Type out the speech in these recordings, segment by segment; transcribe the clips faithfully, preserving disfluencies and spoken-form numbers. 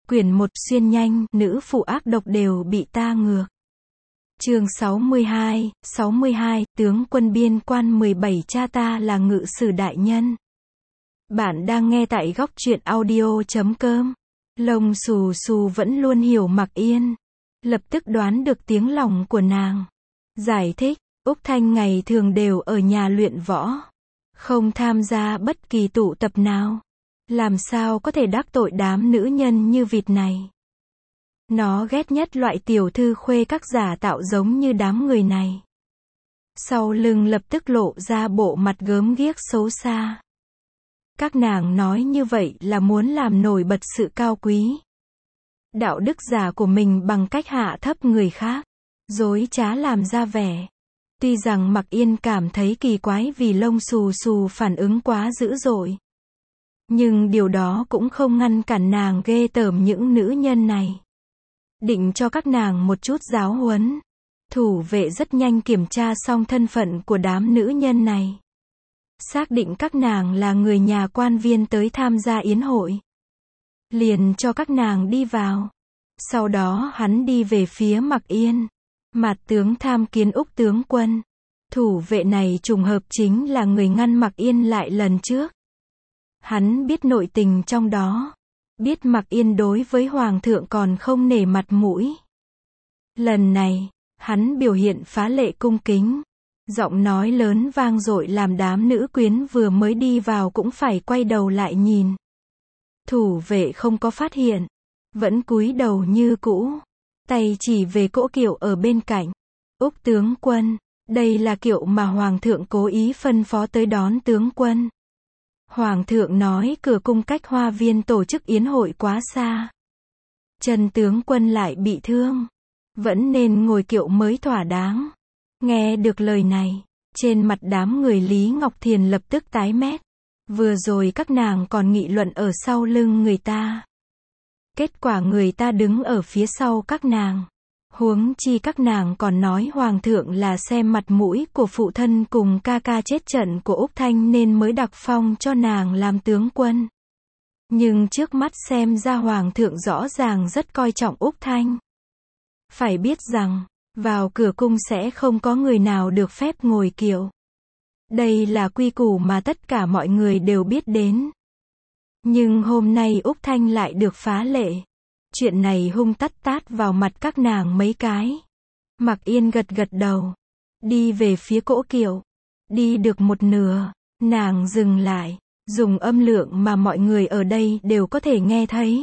Quyển một xuyên nhanh, nữ phụ ác độc đều bị ta ngược. Chương sáu mươi hai, sáu mươi hai, tướng quân biên quan mười bảy cha ta là ngự sử đại nhân. Bạn đang nghe tại góc truyện audio chấm com. Lông xù xù vẫn luôn hiểu Mặc Yên. Lập tức đoán được tiếng lòng của nàng. Giải thích, Úc Thanh ngày thường đều ở nhà luyện võ. Không tham gia bất kỳ tụ tập nào. Làm sao có thể đắc tội đám nữ nhân như vịt này. Nó ghét nhất loại tiểu thư khuê các giả tạo giống như đám người này. Sau lưng lập tức lộ ra bộ mặt gớm ghiếc xấu xa. Các nàng nói như vậy là muốn làm nổi bật sự cao quý. Đạo đức giả của mình bằng cách hạ thấp người khác. Dối trá làm ra vẻ. Tuy rằng Mặc Yên cảm thấy kỳ quái vì lông xù xù phản ứng quá dữ dội. Nhưng điều đó cũng không ngăn cản nàng ghê tởm những nữ nhân này. Định cho các nàng một chút giáo huấn. Thủ vệ rất nhanh kiểm tra xong thân phận của đám nữ nhân này. Xác định các nàng là người nhà quan viên tới tham gia yến hội. Liền cho các nàng đi vào. Sau đó hắn đi về phía Mặc Yên. Mạt tướng tham kiến Úc tướng quân. Thủ vệ này trùng hợp chính là người ngăn Mặc Yên lại lần trước. Hắn biết nội tình trong đó. Biết Mặc Yên đối với Hoàng thượng còn không nể mặt mũi. Lần này, hắn biểu hiện phá lệ cung kính. Giọng nói lớn vang dội làm đám nữ quyến vừa mới đi vào cũng phải quay đầu lại nhìn. Thủ vệ không có phát hiện. Vẫn cúi đầu như cũ. Tay chỉ về cỗ kiệu ở bên cạnh. Úc tướng quân, đây là kiệu mà Hoàng thượng cố ý phân phó tới đón tướng quân. Hoàng thượng nói cửa cung cách hoa viên tổ chức yến hội quá xa. Trần tướng quân lại bị thương. Vẫn nên ngồi kiệu mới thỏa đáng. Nghe được lời này, trên mặt đám người Lý Ngọc Thiền lập tức tái mét. Vừa rồi các nàng còn nghị luận ở sau lưng người ta. Kết quả người ta đứng ở phía sau các nàng. Huống chi các nàng còn nói Hoàng thượng là xem mặt mũi của phụ thân cùng ca ca chết trận của Úc Thanh nên mới đặc phong cho nàng làm tướng quân. Nhưng trước mắt xem ra Hoàng thượng rõ ràng rất coi trọng Úc Thanh. Phải biết rằng, vào cửa cung sẽ không có người nào được phép ngồi kiệu. Đây là quy củ mà tất cả mọi người đều biết đến. Nhưng hôm nay Úc Thanh lại được phá lệ. Chuyện này hung tát tát vào mặt các nàng mấy cái. Mặc Yên gật gật đầu. Đi về phía cỗ kiệu. Đi được một nửa, nàng dừng lại, dùng âm lượng mà mọi người ở đây đều có thể nghe thấy.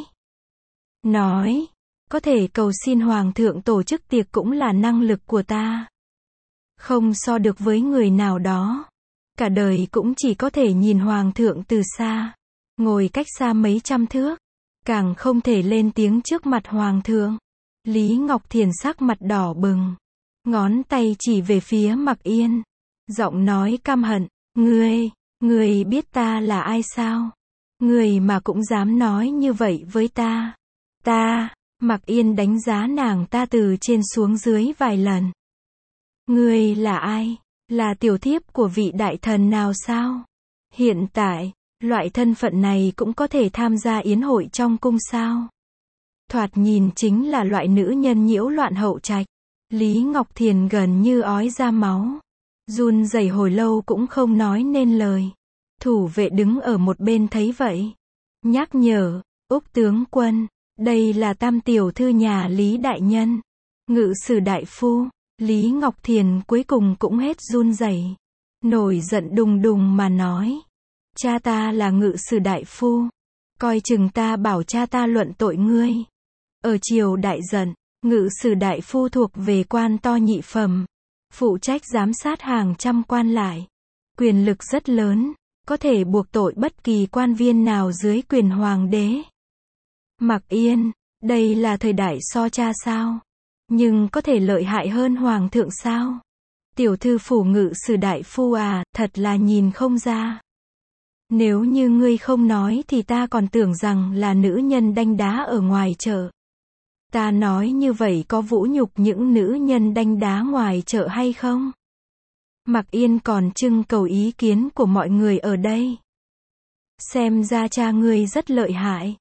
Nói, có thể cầu xin Hoàng thượng tổ chức tiệc cũng là năng lực của ta. Không so được với người nào đó. Cả đời cũng chỉ có thể nhìn Hoàng thượng từ xa. Ngồi cách xa mấy trăm thước. Càng không thể lên tiếng trước mặt Hoàng thượng. Lý Ngọc Thiền sắc mặt đỏ bừng. Ngón tay chỉ về phía Mặc Yên. Giọng nói căm hận. Ngươi, ngươi biết ta là ai sao? Ngươi mà cũng dám nói như vậy với ta. Ta, Mặc Yên đánh giá nàng ta từ trên xuống dưới vài lần. Ngươi là ai? Là tiểu thiếp của vị đại thần nào sao? Hiện tại, loại thân phận này cũng có thể tham gia yến hội trong cung sao? Thoạt nhìn chính là loại nữ nhân nhiễu loạn hậu trạch. Lý Ngọc Thiền gần như ói ra máu. Run rẩy hồi lâu cũng không nói nên lời. Thủ vệ đứng ở một bên thấy vậy. Nhắc nhở, Úc tướng quân, đây là tam tiểu thư nhà Lý đại nhân. Ngự sử đại phu. Lý Ngọc Thiền cuối cùng cũng hết run rẩy. Nổi giận đùng đùng mà nói. Cha ta là ngự sử đại phu. Coi chừng ta bảo cha ta luận tội ngươi. Ở triều đại giận, ngự sử đại phu thuộc về quan to nhị phẩm. Phụ trách giám sát hàng trăm quan lại. Quyền lực rất lớn, có thể buộc tội bất kỳ quan viên nào dưới quyền hoàng đế. Mặc Yên, đây là thời đại so cha sao? Nhưng có thể lợi hại hơn Hoàng thượng sao? Tiểu thư phủ ngự sử đại phu à, thật là nhìn không ra. Nếu như ngươi không nói thì ta còn tưởng rằng là nữ nhân đanh đá ở ngoài chợ. Ta nói như vậy có vũ nhục những nữ nhân đanh đá ngoài chợ hay không? Mặc Yên còn trưng cầu ý kiến của mọi người ở đây. Xem ra cha ngươi rất lợi hại.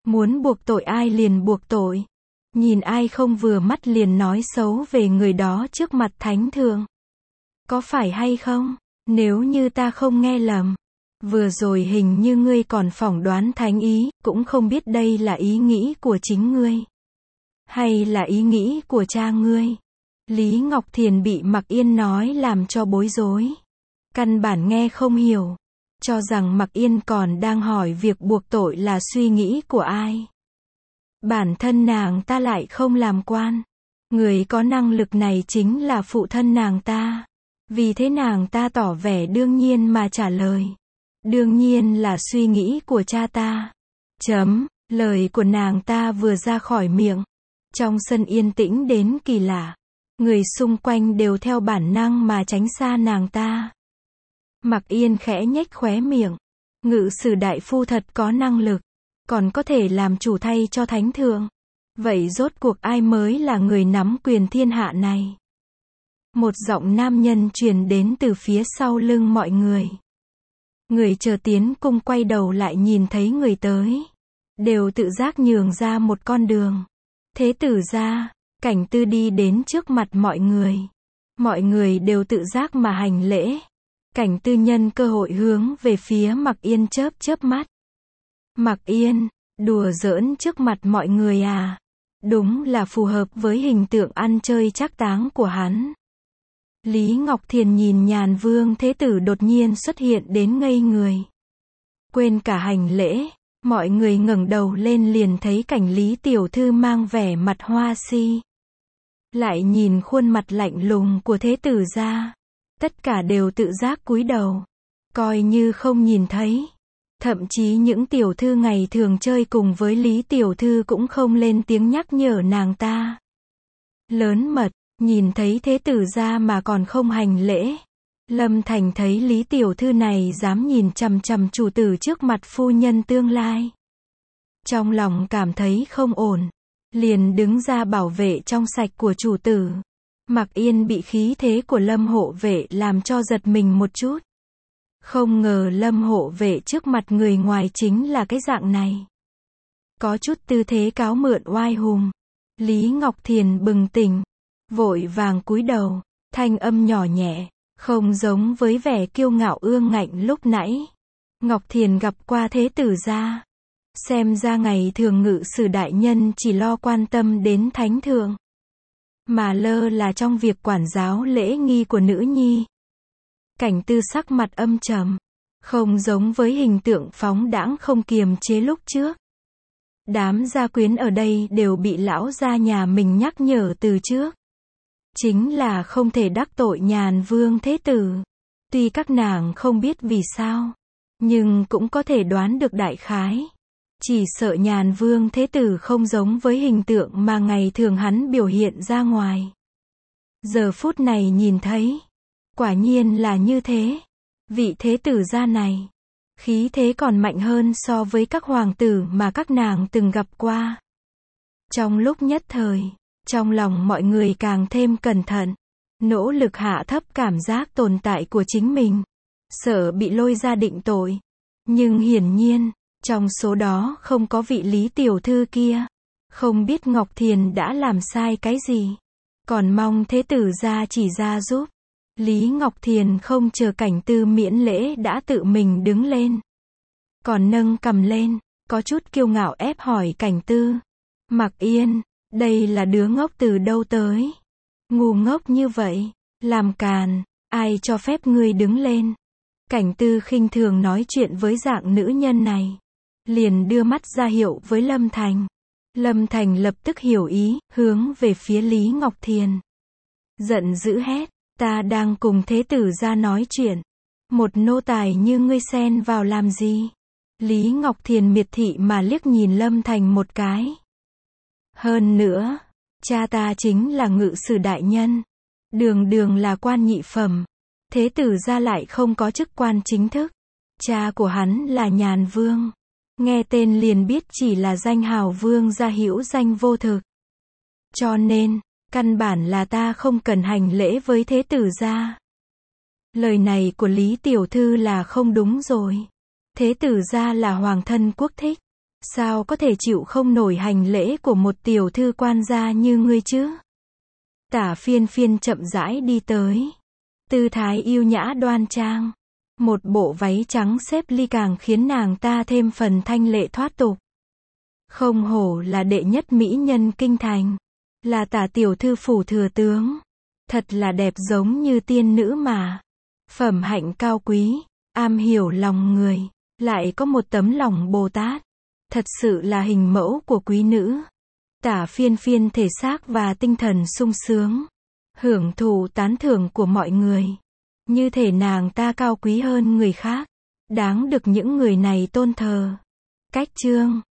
Muốn buộc tội ai liền buộc tội. Nhìn ai không vừa mắt liền nói xấu về người đó trước mặt thánh thượng. Có phải hay không? Nếu như ta không nghe lầm, vừa rồi hình như ngươi còn phỏng đoán thánh ý, cũng không biết đây là ý nghĩ của chính ngươi, hay là ý nghĩ của cha ngươi. Lý Ngọc Thiền bị Mạc Yên nói làm cho bối rối. Căn bản nghe không hiểu. Cho rằng Mạc Yên còn đang hỏi việc buộc tội là suy nghĩ của ai. Bản thân nàng ta lại không làm quan. Người có năng lực này chính là phụ thân nàng ta. Vì thế nàng ta tỏ vẻ đương nhiên mà trả lời. Đương nhiên là suy nghĩ của cha ta. Chấm, lời của nàng ta vừa ra khỏi miệng. Trong sân yên tĩnh đến kỳ lạ. Người xung quanh đều theo bản năng mà tránh xa nàng ta. Mạc Yên khẽ nhếch khóe miệng. Ngự sử đại phu thật có năng lực. Còn có thể làm chủ thay cho thánh thượng. Vậy rốt cuộc ai mới là người nắm quyền thiên hạ này? Một giọng nam nhân truyền đến từ phía sau lưng mọi người. Người chờ tiến cung quay đầu lại nhìn thấy người tới. Đều tự giác nhường ra một con đường. Thế tử gia, Cảnh Tư đi đến trước mặt mọi người. Mọi người đều tự giác mà hành lễ. Cảnh Tư nhân cơ hội hướng về phía Mạc Yên chớp chớp mắt. Mạc Yên, đùa giỡn trước mặt mọi người à? Đúng là phù hợp với hình tượng ăn chơi trác táng của hắn. Lý Ngọc Thiền nhìn Nhàn Vương Thế Tử đột nhiên xuất hiện đến ngây người. Quên cả hành lễ, mọi người ngẩng đầu lên liền thấy cảnh Lý Tiểu Thư mang vẻ mặt hoa si. Lại nhìn khuôn mặt lạnh lùng của Thế Tử gia. Tất cả đều tự giác cúi đầu. Coi như không nhìn thấy. Thậm chí những tiểu thư ngày thường chơi cùng với Lý Tiểu Thư cũng không lên tiếng nhắc nhở nàng ta. Lớn mật, nhìn thấy Thế Tử gia mà còn không hành lễ. Lâm Thành thấy Lý Tiểu Thư này dám nhìn chằm chằm chủ tử trước mặt phu nhân tương lai. Trong lòng cảm thấy không ổn. Liền đứng ra bảo vệ trong sạch của chủ tử. Mạc Yên bị khí thế của Lâm hộ vệ làm cho giật mình một chút. Không ngờ Lâm hộ vệ trước mặt người ngoài chính là cái dạng này. Có chút tư thế cáo mượn oai hùng. Lý Ngọc Thiền bừng tỉnh. Vội vàng cúi đầu. Thanh âm nhỏ nhẹ. Không giống với vẻ kiêu ngạo ương ngạnh lúc nãy. Ngọc Thiền gặp qua Thế Tử gia. Xem ra ngày thường ngự sử đại nhân chỉ lo quan tâm đến thánh thượng. Mà lơ là trong việc quản giáo lễ nghi của nữ nhi. Cảnh Tư sắc mặt âm trầm. Không giống với hình tượng phóng đãng không kiềm chế lúc trước. Đám gia quyến ở đây đều bị lão gia nhà mình nhắc nhở từ trước. Chính là không thể đắc tội Nhàn Vương Thế Tử. Tuy các nàng không biết vì sao, nhưng cũng có thể đoán được đại khái. Chỉ sợ Nhàn Vương Thế Tử không giống với hình tượng mà ngày thường hắn biểu hiện ra ngoài. Giờ phút này nhìn thấy, quả nhiên là như thế. Vị Thế Tử gia này, khí thế còn mạnh hơn so với các hoàng tử mà các nàng từng gặp qua. Trong lúc nhất thời, trong lòng mọi người càng thêm cẩn thận, nỗ lực hạ thấp cảm giác tồn tại của chính mình, sợ bị lôi ra định tội. Nhưng hiển nhiên, trong số đó không có vị Lý Tiểu Thư kia. Không biết Ngọc Thiền đã làm sai cái gì. Còn mong Thế Tử gia chỉ ra giúp. Lý Ngọc Thiền không chờ Cảnh Tư miễn lễ đã tự mình đứng lên. Còn nâng cầm lên, có chút kiêu ngạo ép hỏi Cảnh Tư. Mạc Yên, đây là đứa ngốc từ đâu tới? Ngu ngốc như vậy, làm càn, ai cho phép ngươi đứng lên? Cảnh Tư khinh thường nói chuyện với dạng nữ nhân này. Liền đưa mắt ra hiệu với Lâm Thành. Lâm Thành lập tức hiểu ý, hướng về phía Lý Ngọc Thiền. Giận dữ hét, ta đang cùng Thế Tử gia nói chuyện. Một nô tài như ngươi xen vào làm gì? Lý Ngọc Thiền miệt thị mà liếc nhìn Lâm Thành một cái. Hơn nữa, cha ta chính là ngự sử đại nhân. Đường đường là quan nhị phẩm. Thế Tử gia lại không có chức quan chính thức. Cha của hắn là Nhàn Vương. Nghe tên liền biết chỉ là danh hào vương gia hữu danh vô thực. Cho nên, căn bản là ta không cần hành lễ với Thế Tử gia. Lời này của Lý Tiểu Thư là không đúng rồi. Thế Tử gia là hoàng thân quốc thích. Sao có thể chịu không nổi hành lễ của một tiểu thư quan gia như ngươi chứ? Tả Phiên Phiên chậm rãi đi tới. Tư thái yêu nhã đoan trang. Một bộ váy trắng xếp ly càng khiến nàng ta thêm phần thanh lệ thoát tục. Không hổ là đệ nhất mỹ nhân kinh thành. Là Tả tiểu thư phủ thừa tướng. Thật là đẹp giống như tiên nữ mà. Phẩm hạnh cao quý, am hiểu lòng người, lại có một tấm lòng Bồ Tát. Thật sự là hình mẫu của quý nữ. Tả Phiên Phiên thể xác và tinh thần sung sướng, hưởng thụ tán thưởng của mọi người. Như thể nàng ta cao quý hơn người khác, đáng được những người này tôn thờ. Cách chương